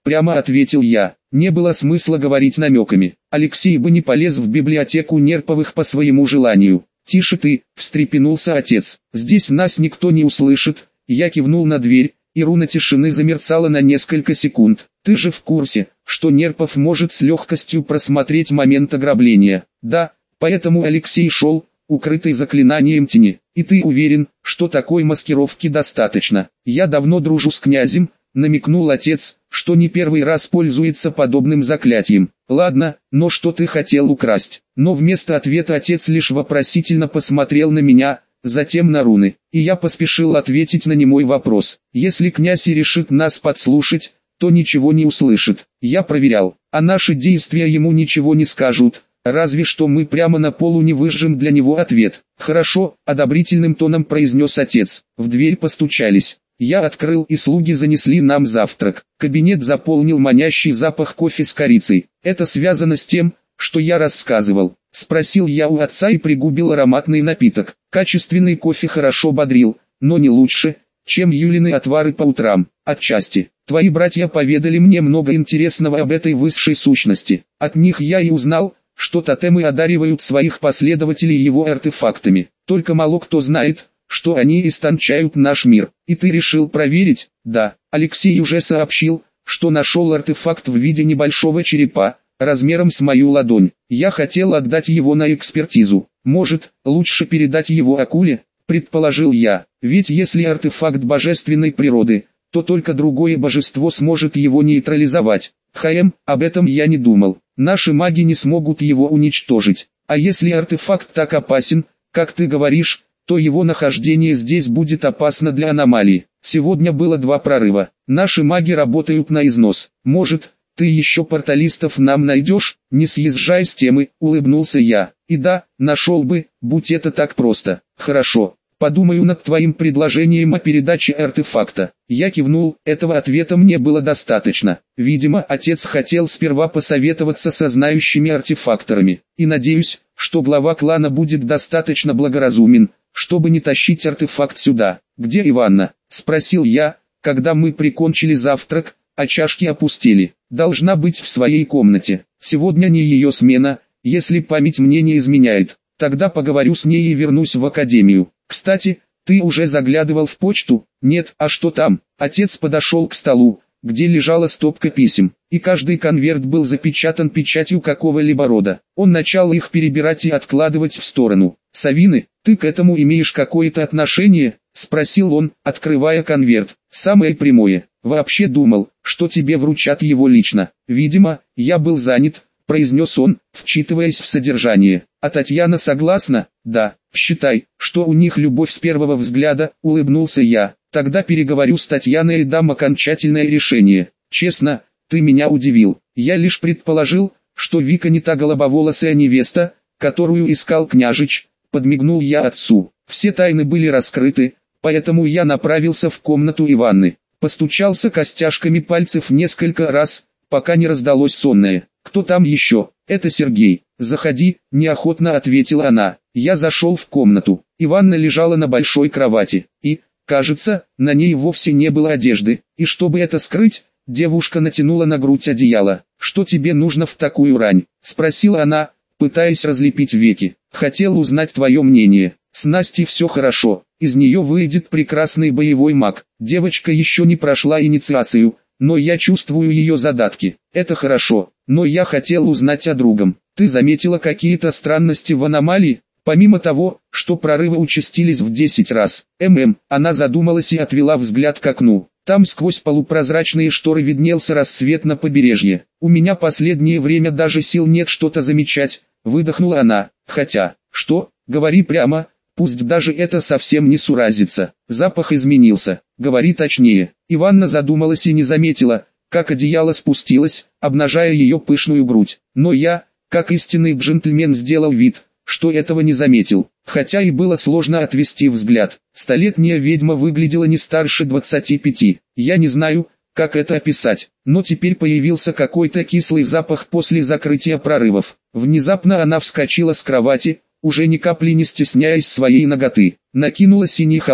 прямо ответил я. Не было смысла говорить намеками. Алексей бы не полез в библиотеку Нерповых по своему желанию. «Тише ты», — встрепенулся отец, — «здесь нас никто не услышит». Я кивнул на дверь, и руна тишины замерцала на несколько секунд. «Ты же в курсе, что Нерпов может с легкостью просмотреть момент ограбления?» «Да, поэтому Алексей шел, укрытый заклинанием тени. И ты уверен, что такой маскировки достаточно?» «Я давно дружу с князем», — намекнул отец, что не первый раз пользуется подобным заклятием. «Ладно, но что ты хотел украсть?» Но вместо ответа отец лишь вопросительно посмотрел на меня, затем на руны, и я поспешил ответить на немой вопрос. «Если князь и решит нас подслушать, то ничего не услышит. Я проверял, а наши действия ему ничего не скажут, разве что мы прямо на полу не выжжем для него ответ». «Хорошо», — одобрительным тоном произнес отец. В дверь постучались. Я открыл, и слуги занесли нам завтрак. Кабинет заполнил манящий запах кофе с корицей. «Это связано с тем, что я рассказывал?» — спросил я у отца и пригубил ароматный напиток. Качественный кофе хорошо бодрил, но не лучше, чем Юлины отвары по утрам. «Отчасти. Твои братья поведали мне много интересного об этой высшей сущности. От них я и узнал, что тотемы одаривают своих последователей его артефактами. Только мало кто знает, что они истончают наш мир. И ты решил проверить?» «Да, Алексей уже сообщил, что нашел артефакт в виде небольшого черепа, размером с мою ладонь. Я хотел отдать его на экспертизу. Может, лучше передать его акуле?» — предположил я. «Ведь если артефакт божественной природы, то только другое божество сможет его нейтрализовать. Хм, об этом я не думал. Наши маги не смогут его уничтожить. А если артефакт так опасен, как ты говоришь, то его нахождение здесь будет опасно для аномалии. Сегодня было два прорыва. Наши маги работают на износ. Может, ты еще порталистов нам найдешь?» «Не съезжай с темы», — улыбнулся я. «И да, нашел бы, будь это так просто». «Хорошо, подумаю над твоим предложением о передаче артефакта». Я кивнул, этого ответа мне было достаточно. Видимо, отец хотел сперва посоветоваться со знающими артефакторами. И надеюсь, что глава клана будет достаточно благоразумен, чтобы не тащить артефакт сюда. «Где Иванна?» — спросил я, когда мы прикончили завтрак, а чашки опустили. «Должна быть в своей комнате. Сегодня не ее смена, если память мне не изменяет. Тогда поговорю с ней и вернусь в академию. Кстати, ты уже заглядывал в почту?» «Нет, а что там?» Отец подошел к столу, где лежала стопка писем, и каждый конверт был запечатан печатью какого-либо рода. Он начал их перебирать и откладывать в сторону. «Савины, ты к этому имеешь какое-то отношение?» — спросил он, открывая конверт. «Самое прямое. Вообще думал, что тебе вручат его лично. Видимо, я был занят», — произнес он, вчитываясь в содержание. «А Татьяна согласна?» «Да, считай, что у них любовь с первого взгляда», — улыбнулся я. «Тогда переговорю с Татьяной и дам окончательное решение. Честно, ты меня удивил. Я лишь предположил, что Вика не та голубоволосая невеста, которую искал княжич», — подмигнул я отцу. Все тайны были раскрыты, поэтому я направился в комнату Иванны. Постучался костяшками пальцев несколько раз, пока не раздалось сонное. «Кто там еще?» «Это Сергей». «Заходи», — неохотно ответила она. Я зашел в комнату. Иванна лежала на большой кровати, и, кажется, на ней вовсе не было одежды, и чтобы это скрыть, девушка натянула на грудь одеяло. «Что тебе нужно в такую рань?» — спросила она, пытаясь разлепить веки. «Хотел узнать твое мнение. С Настей все хорошо, из нее выйдет прекрасный боевой маг. Девочка еще не прошла инициацию, но я чувствую ее задатки. Это хорошо, но я хотел узнать о другом. Ты заметила какие-то странности в аномалии? Помимо того, что прорывы участились в десять раз. ММ, она задумалась и отвела взгляд к окну. Там сквозь полупрозрачные шторы виднелся рассвет на побережье. У меня последнее время даже сил нет что-то замечать, выдохнула она. Хотя, что, говори прямо, пусть даже это совсем не суразится. Запах изменился, говори точнее. Иванна задумалась и не заметила, как одеяло спустилось, обнажая ее пышную грудь. Но я, как истинный джентльмен, сделал вид, что этого не заметил, хотя и было сложно отвести взгляд. Столетняя ведьма выглядела не старше двадцати пяти. Я не знаю, как это описать, но теперь появился какой-то кислый запах после закрытия прорывов. Внезапно она вскочила с кровати, уже ни капли не стесняясь своей наготы, накинула синий халат,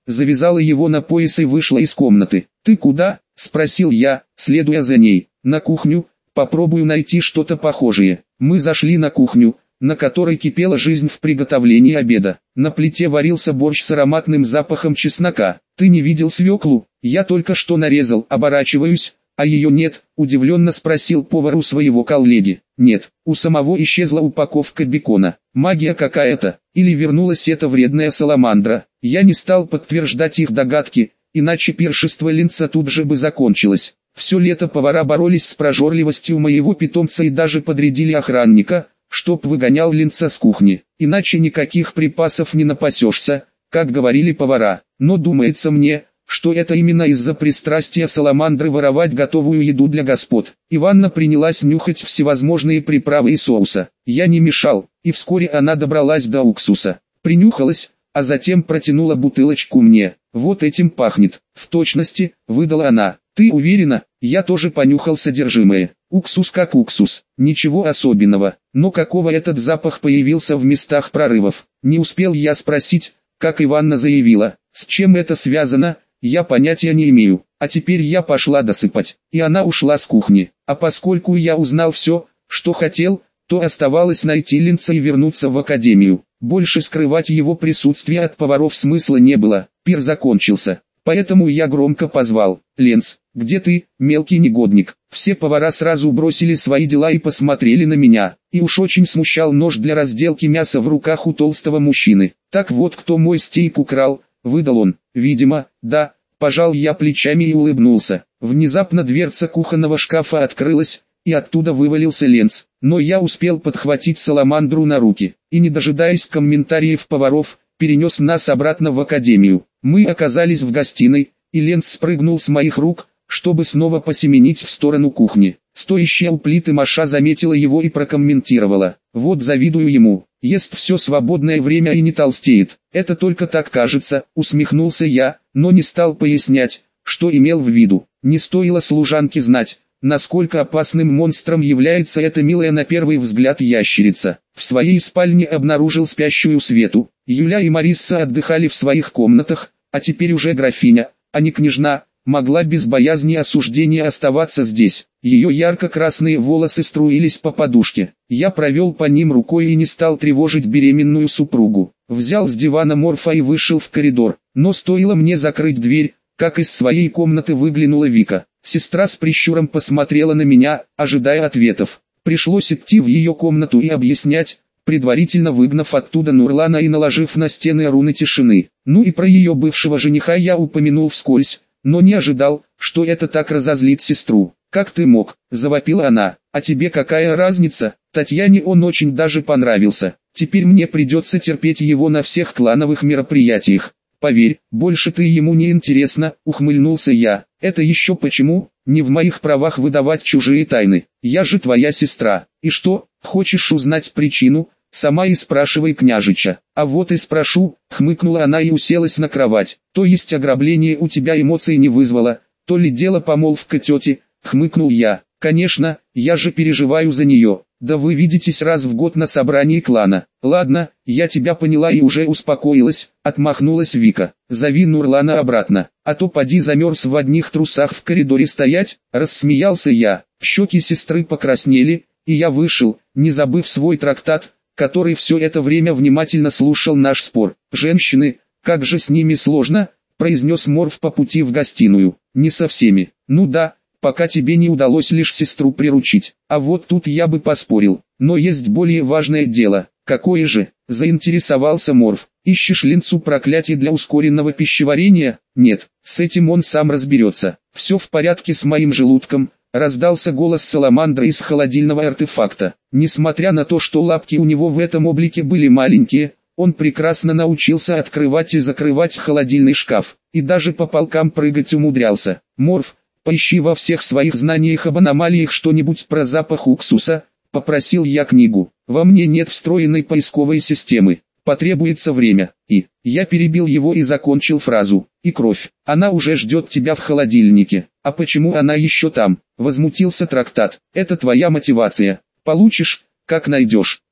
завязала его на пояс и вышла из комнаты. «Ты куда?» – спросил я, следуя за ней. «На кухню, попробую найти что-то похожее». Мы зашли на кухню, на которой кипела жизнь в приготовлении обеда. На плите варился борщ с ароматным запахом чеснока. «Ты не видел свеклу? Я только что нарезал». Оборачиваюсь, а ее нет, удивленно спросил повар у своего коллеги. «Нет, у самого исчезла упаковка бекона. Магия какая-то, или вернулась эта вредная саламандра». Я не стал подтверждать их догадки, иначе пиршество Ленца тут же бы закончилось. Все лето повара боролись с прожорливостью моего питомца и даже подрядили охранника, чтоб выгонял Ленца с кухни. Иначе никаких припасов не напасешься, как говорили повара. Но думается мне, что это именно из-за пристрастия саламандры воровать готовую еду для господ. Иванна принялась нюхать всевозможные приправы и соуса. Я не мешал, и вскоре она добралась до уксуса. Принюхалась, а затем протянула бутылочку мне. «Вот этим пахнет». «В точности», — выдала она. «Ты уверена?» Я тоже понюхал содержимое. Уксус как уксус, ничего особенного. Но какого этот запах появился в местах прорывов? Не успел я спросить, как Иванна заявила. С чем это связано, я понятия не имею. А теперь я пошла досыпать. И она ушла с кухни. А поскольку я узнал все, что хотел, то оставалось найти Ленца и вернуться в академию. Больше скрывать его присутствие от поваров смысла не было. Пир закончился. Поэтому я громко позвал: «Ленц, где ты, мелкий негодник?» Все повара сразу бросили свои дела и посмотрели на меня. И уж очень смущал нож для разделки мяса в руках у толстого мужчины. «Так вот кто мой стейк украл», — выдал он. «Видимо, да», — пожал я плечами и улыбнулся. Внезапно дверца кухонного шкафа открылась, и оттуда вывалился Ленц. Но я успел подхватить саламандру на руки, и не дожидаясь комментариев поваров, перенес нас обратно в академию. Мы оказались в гостиной, и Ленц спрыгнул с моих рук, чтобы снова посеменить в сторону кухни. Стоящая у плиты Маша заметила его и прокомментировала: «Вот завидую ему, ест все свободное время и не толстеет». «Это только так кажется», — усмехнулся я, но не стал пояснять, что имел в виду. Не стоило служанке знать, насколько опасным монстром является эта милая на первый взгляд ящерица. В своей спальне обнаружил спящую Свету. Юля и Марисса отдыхали в своих комнатах, а теперь уже графиня, а не княжна, могла без боязни осуждения оставаться здесь. Ее ярко-красные волосы струились по подушке. Я провел по ним рукой и не стал тревожить беременную супругу. Взял с дивана Морфа и вышел в коридор. Но стоило мне закрыть дверь, как из своей комнаты выглянула Вика. Сестра с прищуром посмотрела на меня, ожидая ответов. Пришлось идти в ее комнату и объяснять, предварительно выгнав оттуда Нурлана и наложив на стены руны тишины. Ну и про ее бывшего жениха я упомянул вскользь, но не ожидал, что это так разозлит сестру. «Как ты мог?» – завопила она. «А тебе какая разница? Татьяне он очень даже понравился. Теперь мне придется терпеть его на всех клановых мероприятиях. Поверь, больше ты ему не интересна», – ухмыльнулся я. «Это еще почему? Не в моих правах выдавать чужие тайны. Я же твоя сестра. И что, хочешь узнать причину? Сама и спрашивай княжича». «А вот и спрошу», — хмыкнула она и уселась на кровать. «То есть ограбление у тебя эмоций не вызвало, то ли дело помолвка тети», — хмыкнул я. «Конечно, я же переживаю за нее. Да вы видитесь раз в год на собрании клана». «Ладно, я тебя поняла и уже успокоилась», — отмахнулась Вика. «Зови Нурлана обратно, а то поди замерз в одних трусах в коридоре стоять», — рассмеялся я. Щеки сестры покраснели, и я вышел, не забыв свой трактат, который все это время внимательно слушал наш спор. «Женщины, как же с ними сложно», — произнес Морф по пути в гостиную. «Не со всеми. Ну да, пока тебе не удалось лишь сестру приручить. А вот тут я бы поспорил. Но есть более важное дело». «Какое же?» — заинтересовался Морф. «Ищешь Ленцу проклятие для ускоренного пищеварения?» «Нет, с этим он сам разберется. Все в порядке с моим желудком», — раздался голос саламандры из холодильного артефакта. Несмотря на то, что лапки у него в этом облике были маленькие, он прекрасно научился открывать и закрывать холодильный шкаф, и даже по полкам прыгать умудрялся. «Морф, поищи во всех своих знаниях об аномалиях что-нибудь про запах уксуса», — попросил я книгу. «Во мне нет встроенной поисковой системы. Потребуется время». И я перебил его и закончил фразу. «И кровь. Она уже ждет тебя в холодильнике». «А почему она еще там?» — возмутился трактат. «Это твоя мотивация. Получишь, как найдешь».